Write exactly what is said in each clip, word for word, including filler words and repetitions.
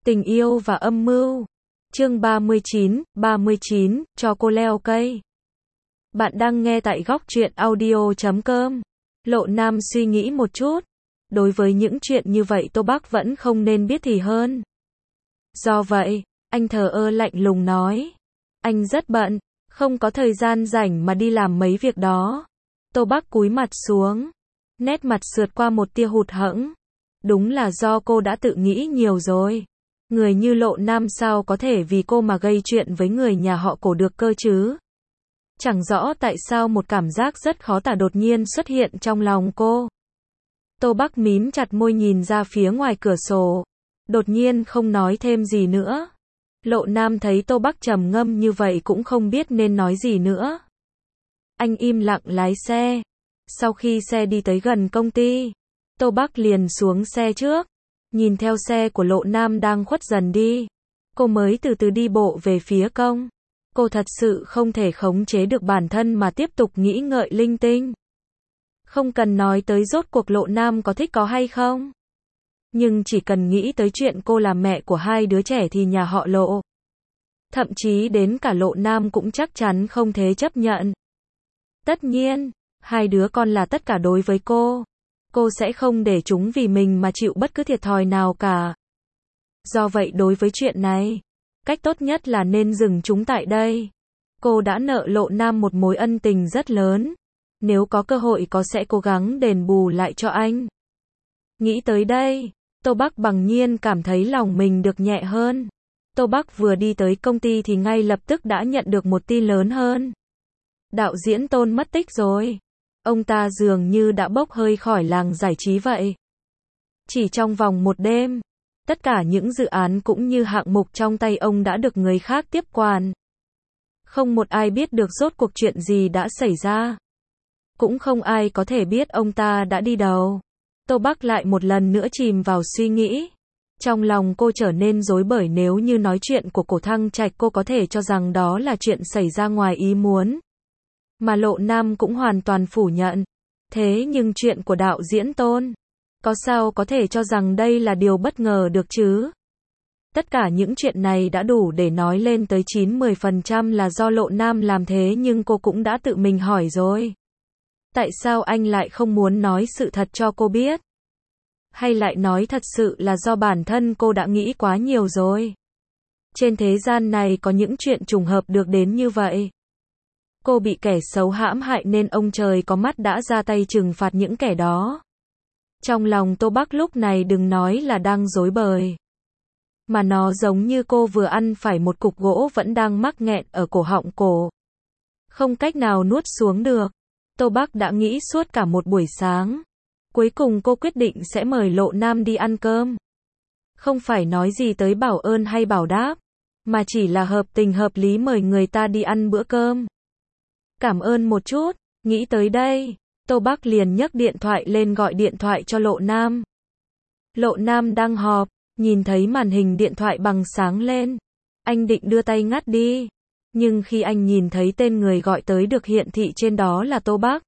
Tình yêu và âm mưu. Chương ba mươi chín, ba mươi chín, cho cô leo cây. Bạn đang nghe tại góc truyện audio chấm com. Lộ Nam suy nghĩ một chút. Đối với những chuyện như vậy Tô Bắc vẫn không nên biết thì hơn. Do vậy, anh thờ ơ lạnh lùng nói. Anh rất bận, không có thời gian rảnh mà đi làm mấy việc đó. Tô Bắc cúi mặt xuống. Nét mặt sượt qua một tia hụt hẫng. Đúng là do cô đã tự nghĩ nhiều rồi. Người như Lộ Nam sao có thể vì cô mà gây chuyện với người nhà họ Cổ được cơ chứ? Chẳng rõ tại sao một cảm giác rất khó tả đột nhiên xuất hiện trong lòng cô. Tô Bắc mím chặt môi nhìn ra phía ngoài cửa sổ. Đột nhiên không nói thêm gì nữa. Lộ Nam thấy Tô Bắc trầm ngâm như vậy cũng không biết nên nói gì nữa. Anh im lặng lái xe. Sau khi xe đi tới gần công ty, Tô Bắc liền xuống xe trước. Nhìn theo xe của Lộ Nam đang khuất dần đi, cô mới từ từ đi bộ về phía công. Cô thật sự không thể khống chế được bản thân mà tiếp tục nghĩ ngợi linh tinh. Không cần nói tới rốt cuộc Lộ Nam có thích có hay không. Nhưng chỉ cần nghĩ tới chuyện cô là mẹ của hai đứa trẻ thì nhà họ Lộ, thậm chí đến cả Lộ Nam cũng chắc chắn không thể chấp nhận. Tất nhiên, hai đứa con là tất cả đối với cô. Cô sẽ không để chúng vì mình mà chịu bất cứ thiệt thòi nào cả. Do vậy đối với chuyện này, cách tốt nhất là nên dừng chúng tại đây. Cô đã nợ Lộ Nam một mối ân tình rất lớn. Nếu có cơ hội có sẽ cố gắng đền bù lại cho anh. Nghĩ tới đây, Tô Bắc bằng nhiên cảm thấy lòng mình được nhẹ hơn. Tô Bắc vừa đi tới công ty thì ngay lập tức đã nhận được một tin lớn hơn. Đạo diễn Tôn mất tích rồi. Ông ta dường như đã bốc hơi khỏi làng giải trí vậy. Chỉ trong vòng một đêm, tất cả những dự án cũng như hạng mục trong tay ông đã được người khác tiếp quản. Không một ai biết được rốt cuộc chuyện gì đã xảy ra. Cũng không ai có thể biết ông ta đã đi đâu. Tô Bắc lại một lần nữa chìm vào suy nghĩ. Trong lòng cô trở nên rối bời, nếu như nói chuyện của Cổ Thăng Trạch cô có thể cho rằng đó là chuyện xảy ra ngoài ý muốn. Mà Lộ Nam cũng hoàn toàn phủ nhận. Thế nhưng chuyện của đạo diễn Tôn, có sao có thể cho rằng đây là điều bất ngờ được chứ? Tất cả những chuyện này đã đủ để nói lên tới chín mươi phần trăm là do Lộ Nam làm, thế nhưng cô cũng đã tự mình hỏi rồi. Tại sao anh lại không muốn nói sự thật cho cô biết? Hay lại nói thật sự là do bản thân cô đã nghĩ quá nhiều rồi? Trên thế gian này có những chuyện trùng hợp được đến như vậy. Cô bị kẻ xấu hãm hại nên ông trời có mắt đã ra tay trừng phạt những kẻ đó. Trong lòng Tô Bắc lúc này đừng nói là đang rối bời, mà nó giống như cô vừa ăn phải một cục gỗ vẫn đang mắc nghẹn ở cổ họng cổ. Không cách nào nuốt xuống được. Tô Bắc đã nghĩ suốt cả một buổi sáng. Cuối cùng cô quyết định sẽ mời Lộ Nam đi ăn cơm. Không phải nói gì tới bảo ơn hay bảo đáp, mà chỉ là hợp tình hợp lý mời người ta đi ăn bữa cơm. Cảm ơn một chút. Nghĩ tới đây, Tô Bắc liền nhấc điện thoại lên gọi điện thoại cho Lộ Nam. Lộ Nam đang họp, nhìn thấy màn hình điện thoại bằng sáng lên. Anh định đưa tay ngắt đi. Nhưng khi anh nhìn thấy tên người gọi tới được hiện thị trên đó là Tô Bắc,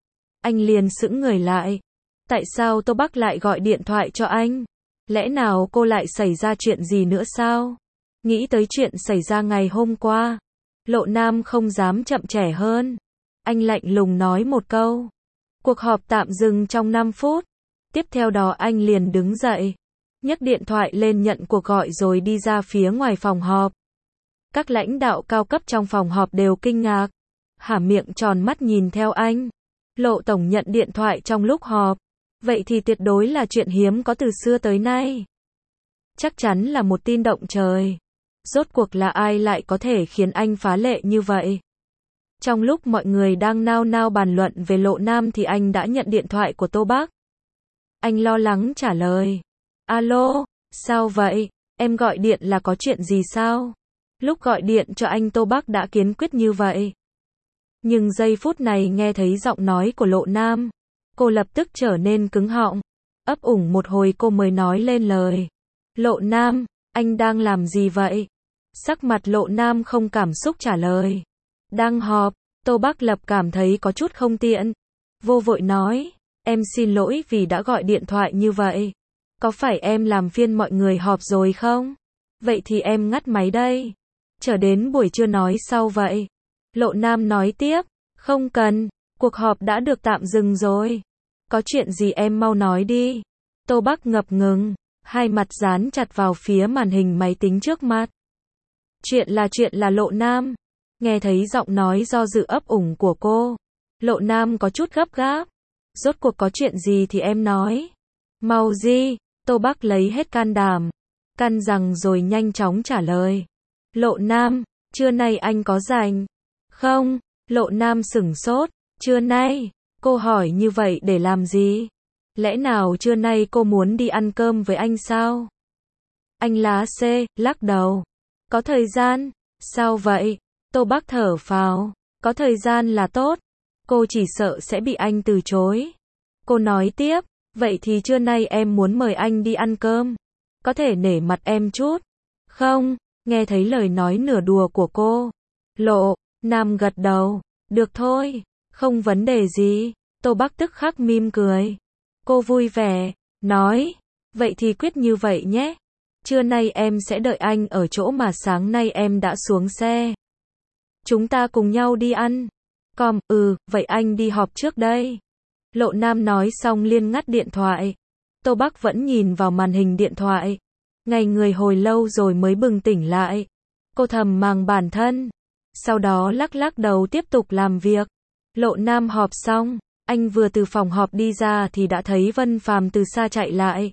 anh liền sững người lại. Tại sao Tô Bắc lại gọi điện thoại cho anh? Lẽ nào cô lại xảy ra chuyện gì nữa sao? Nghĩ tới chuyện xảy ra ngày hôm qua, Lộ Nam không dám chậm trễ hơn. Anh lạnh lùng nói một câu. Cuộc họp tạm dừng trong năm phút. Tiếp theo đó anh liền đứng dậy, nhấc điện thoại lên nhận cuộc gọi rồi đi ra phía ngoài phòng họp. Các lãnh đạo cao cấp trong phòng họp đều kinh ngạc, há miệng tròn mắt nhìn theo anh. Lộ tổng nhận điện thoại trong lúc họp. Vậy thì tuyệt đối là chuyện hiếm có từ xưa tới nay. Chắc chắn là một tin động trời. Rốt cuộc là ai lại có thể khiến anh phá lệ như vậy? Trong lúc mọi người đang nao nao bàn luận về Lộ Nam thì anh đã nhận điện thoại của Tô Bắc. Anh lo lắng trả lời. Alo, sao vậy? Em gọi điện là có chuyện gì sao? Lúc gọi điện cho anh Tô Bắc đã kiên quyết như vậy. Nhưng giây phút này nghe thấy giọng nói của Lộ Nam, cô lập tức trở nên cứng họng. Ấp ủng một hồi cô mới nói lên lời. Lộ Nam, anh đang làm gì vậy? Sắc mặt Lộ Nam không cảm xúc trả lời. Đang họp. Tô Bắc lập cảm thấy có chút không tiện. Vô vội nói. Em xin lỗi vì đã gọi điện thoại như vậy. Có phải em làm phiền mọi người họp rồi không? Vậy thì em ngắt máy đây. Chờ đến buổi trưa nói sau vậy. Lộ Nam nói tiếp. Không cần, cuộc họp đã được tạm dừng rồi. Có chuyện gì em mau nói đi. Tô Bắc ngập ngừng, hai mặt dán chặt vào phía màn hình máy tính trước mặt. Chuyện là chuyện là Lộ Nam. Nghe thấy giọng nói do dự ấp ủng của cô. Lộ Nam có chút gấp gáp. Rốt cuộc có chuyện gì thì em nói. Mau gì, Tô Bắc lấy hết can đảm. Căn rằng rồi nhanh chóng trả lời. Lộ Nam, trưa nay anh có rảnh? Không, Lộ Nam sửng sốt. Trưa nay, cô hỏi như vậy để làm gì? Lẽ nào trưa nay cô muốn đi ăn cơm với anh sao? Anh lá C, lắc đầu. Có thời gian? Sao vậy? Tô Bắc thở phào. Có thời gian là tốt. Cô chỉ sợ sẽ bị anh từ chối. Cô nói tiếp. Vậy thì trưa nay em muốn mời anh đi ăn cơm. Có thể nể mặt em chút. Không, nghe thấy lời nói nửa đùa của cô. Lộ Nam gật đầu. Được thôi, không vấn đề gì. Tô Bắc tức khắc mỉm cười. Cô vui vẻ, nói. Vậy thì quyết như vậy nhé. Trưa nay em sẽ đợi anh ở chỗ mà sáng nay em đã xuống xe. Chúng ta cùng nhau đi ăn. Còn, ừ, vậy anh đi họp trước đây. Lộ Nam nói xong liền ngắt điện thoại. Tô Bắc vẫn nhìn vào màn hình điện thoại. Ngay người hồi lâu rồi mới bừng tỉnh lại. Cô thầm màng bản thân. Sau đó lắc lắc đầu tiếp tục làm việc. Lộ Nam họp xong. Anh vừa từ phòng họp đi ra thì đã thấy Vân Phàm từ xa chạy lại.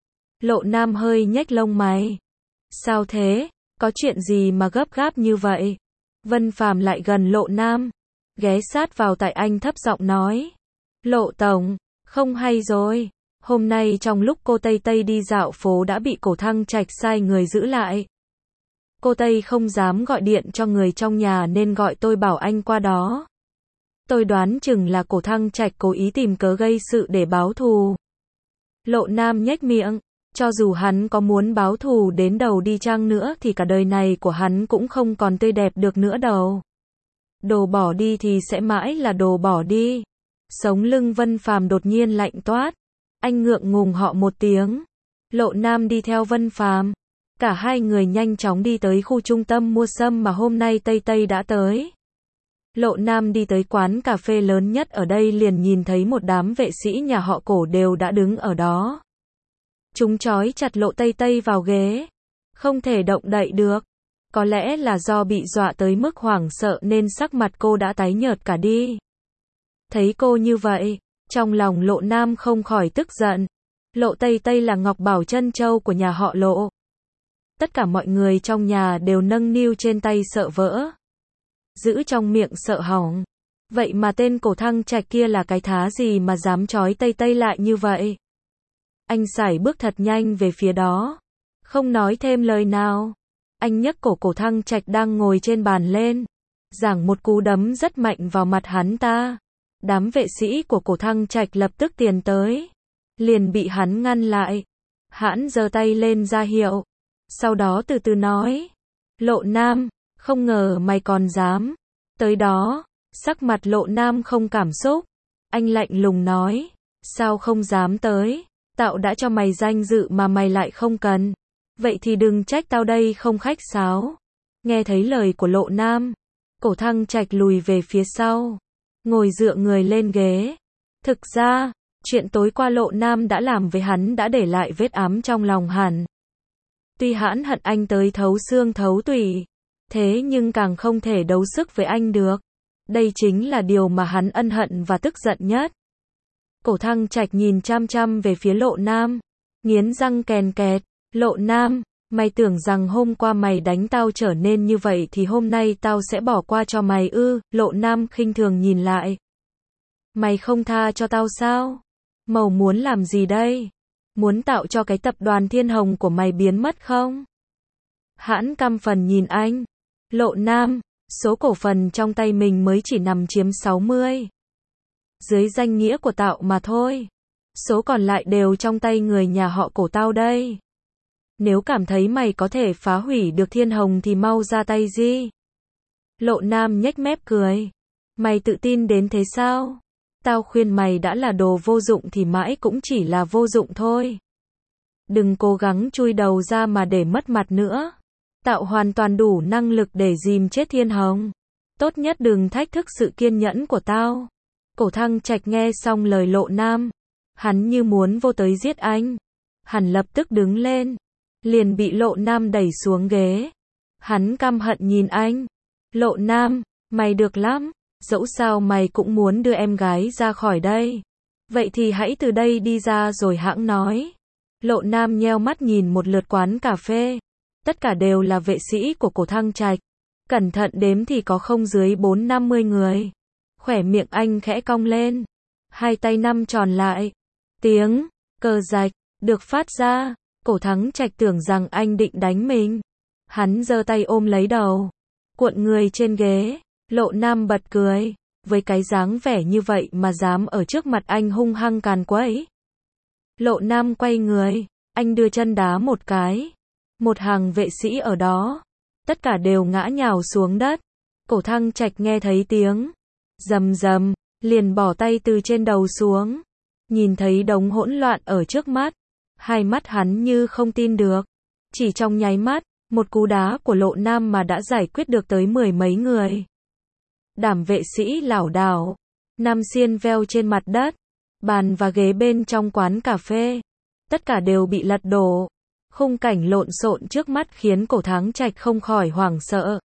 Lộ Nam hơi nhếch lông mày. Sao thế? Có chuyện gì mà gấp gáp như vậy? Vân Phàm lại gần Lộ Nam. Ghé sát vào tai anh thấp giọng nói. Lộ Tổng, không hay rồi. Hôm nay trong lúc cô Tây Tây đi dạo phố đã bị Cổ Thăng Trạch sai người giữ lại. Cô Tây không dám gọi điện cho người trong nhà nên gọi tôi bảo anh qua đó. Tôi đoán chừng là Cổ Thăng Trạch cố ý tìm cớ gây sự để báo thù. Lộ Nam nhếch miệng. Cho dù hắn có muốn báo thù đến đầu đi chăng nữa thì cả đời này của hắn cũng không còn tươi đẹp được nữa đâu. Đồ bỏ đi thì sẽ mãi là đồ bỏ đi. Sống lưng Vân Phàm đột nhiên lạnh toát. Anh ngượng ngùng họ một tiếng. Lộ Nam đi theo Vân Phàm. Cả hai người nhanh chóng đi tới khu trung tâm mua sâm mà hôm nay Tây Tây đã tới. Lộ Nam đi tới quán cà phê lớn nhất ở đây liền nhìn thấy một đám vệ sĩ nhà họ Cổ đều đã đứng ở đó. Chúng trói chặt Lộ Tây Tây vào ghế. Không thể động đậy được. Có lẽ là do bị dọa tới mức hoảng sợ nên sắc mặt cô đã tái nhợt cả đi. Thấy cô như vậy, trong lòng Lộ Nam không khỏi tức giận. Lộ Tây Tây là ngọc bảo trân châu của nhà họ Lộ. Tất cả mọi người trong nhà đều nâng niu trên tay sợ vỡ. Giữ trong miệng sợ hỏng. Vậy mà tên Cổ Thăng Trạch kia là cái thá gì mà dám trói Tây Tây lại như vậy? Anh sải bước thật nhanh về phía đó. Không nói thêm lời nào. Anh nhấc cổ Cổ Thăng Trạch đang ngồi trên bàn lên. Giảng một cú đấm rất mạnh vào mặt hắn ta. Đám vệ sĩ của Cổ Thăng Trạch lập tức tiến tới. Liền bị hắn ngăn lại. Hắn giơ tay lên ra hiệu. Sau đó từ từ nói. Lộ Nam, không ngờ mày còn dám. Tới đó, sắc mặt Lộ Nam không cảm xúc. Anh lạnh lùng nói. Sao không dám tới? Tạo đã cho mày danh dự mà mày lại không cần. Vậy thì đừng trách tao đây không khách sáo. Nghe thấy lời của Lộ Nam. Cổ Thăng Trạch lùi về phía sau. Ngồi dựa người lên ghế. Thực ra, chuyện tối qua Lộ Nam đã làm với hắn đã để lại vết ám trong lòng hắn. Tuy hắn hận anh tới thấu xương thấu tủy. Thế nhưng càng không thể đấu sức với anh được. Đây chính là điều mà hắn ân hận và tức giận nhất. Cổ Thăng Trạch nhìn chăm chăm về phía Lộ Nam. Nghiến răng kèn kẹt. Lộ Nam, mày tưởng rằng hôm qua mày đánh tao trở nên như vậy thì hôm nay tao sẽ bỏ qua cho mày ư? Lộ Nam khinh thường nhìn lại. Mày không tha cho tao sao? Mày muốn làm gì đây? Muốn tạo cho cái tập đoàn Thiên Hồng của mày biến mất không? Hãn căm phần nhìn anh. Lộ Nam, số cổ phần trong tay mình mới chỉ nằm chiếm sáu mươi. Dưới danh nghĩa của tạo mà thôi. Số còn lại đều trong tay người nhà họ Cổ tao đây. Nếu cảm thấy mày có thể phá hủy được Thiên Hồng thì mau ra tay đi. Lộ Nam nhếch mép cười. Mày tự tin đến thế sao? Tao khuyên mày đã là đồ vô dụng thì mãi cũng chỉ là vô dụng thôi. Đừng cố gắng chui đầu ra mà để mất mặt nữa. Tạo hoàn toàn đủ năng lực để dìm chết Thiên Hồng. Tốt nhất đừng thách thức sự kiên nhẫn của tao. Cổ Thăng Trạch nghe xong lời Lộ Nam. Hắn như muốn vô tới giết anh. Hắn lập tức đứng lên. Liền bị Lộ Nam đẩy xuống ghế. Hắn căm hận nhìn anh. Lộ Nam, mày được lắm. Dẫu sao mày cũng muốn đưa em gái ra khỏi đây. Vậy thì hãy từ đây đi ra rồi hãng nói. Lộ Nam nheo mắt nhìn một lượt quán cà phê. Tất cả đều là vệ sĩ của Cổ Thăng Trạch. Cẩn thận đếm thì có không dưới bốn năm mươi người. Khỏe miệng anh khẽ cong lên. Hai tay năm tròn lại. Tiếng cờ rạch được phát ra. Cổ Thăng Trạch tưởng rằng anh định đánh mình. Hắn giơ tay ôm lấy đầu. Cuộn người trên ghế. Lộ Nam bật cười. Với cái dáng vẻ như vậy mà dám ở trước mặt anh hung hăng càn quấy. Lộ Nam quay người. Anh đưa chân đá một cái. Một hàng vệ sĩ ở đó. Tất cả đều ngã nhào xuống đất. Cổ Thăng Trạch nghe thấy tiếng rầm rầm, liền bỏ tay từ trên đầu xuống. Nhìn thấy đống hỗn loạn ở trước mắt. Hai mắt hắn như không tin được. Chỉ trong nháy mắt, một cú đá của Lộ Nam mà đã giải quyết được tới mười mấy người. Đám vệ sĩ lảo đảo. Nam xiên veo trên mặt đất. Bàn và ghế bên trong quán cà phê. Tất cả đều bị lật đổ. Khung cảnh lộn xộn trước mắt khiến Cổ Thăng Trạch không khỏi hoảng sợ.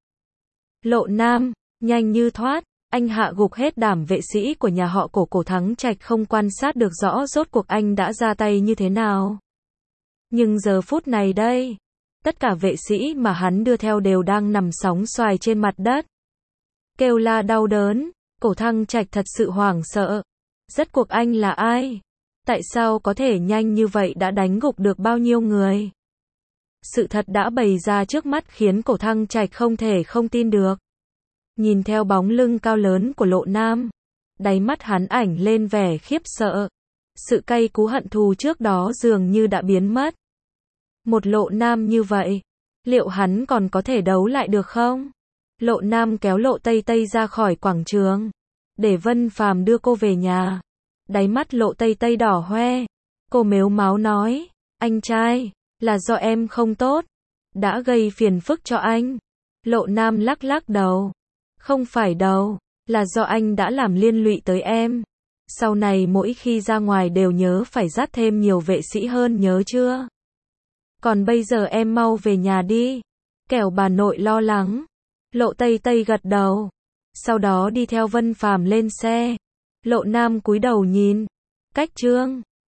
Lộ Nam, nhanh như thoát, anh hạ gục hết đám vệ sĩ của nhà họ Cổ. Cổ Thăng Trạch không quan sát được rõ rốt cuộc anh đã ra tay như thế nào. Nhưng giờ phút này đây, tất cả vệ sĩ mà hắn đưa theo đều đang nằm sóng xoài trên mặt đất. Kêu la đau đớn, Cổ Thăng Trạch thật sự hoảng sợ. Rốt cuộc anh là ai? Tại sao có thể nhanh như vậy đã đánh gục được bao nhiêu người? Sự thật đã bày ra trước mắt khiến Cổ Thăng Trạch không thể không tin được. Nhìn theo bóng lưng cao lớn của Lộ Nam, đáy mắt hắn ảnh lên vẻ khiếp sợ. Sự cay cú hận thù trước đó dường như đã biến mất. Một Lộ Nam như vậy, liệu hắn còn có thể đấu lại được không? Lộ Nam kéo Lộ Tây Tây ra khỏi quảng trường, để Vân Phàm đưa cô về nhà. Đáy mắt Lộ Tây Tây đỏ hoe. Cô mếu máo nói, anh trai, là do em không tốt, đã gây phiền phức cho anh. Lộ Nam lắc lắc đầu. Không phải đâu, là do anh đã làm liên lụy tới em. Sau này mỗi khi ra ngoài đều nhớ phải dắt thêm nhiều vệ sĩ hơn, nhớ chưa? Còn bây giờ em mau về nhà đi, kẻo bà nội lo lắng. Lộ Tây Tây gật đầu. Sau đó đi theo Vân Phàm lên xe. Lộ Nam cúi đầu nhìn. Cách chương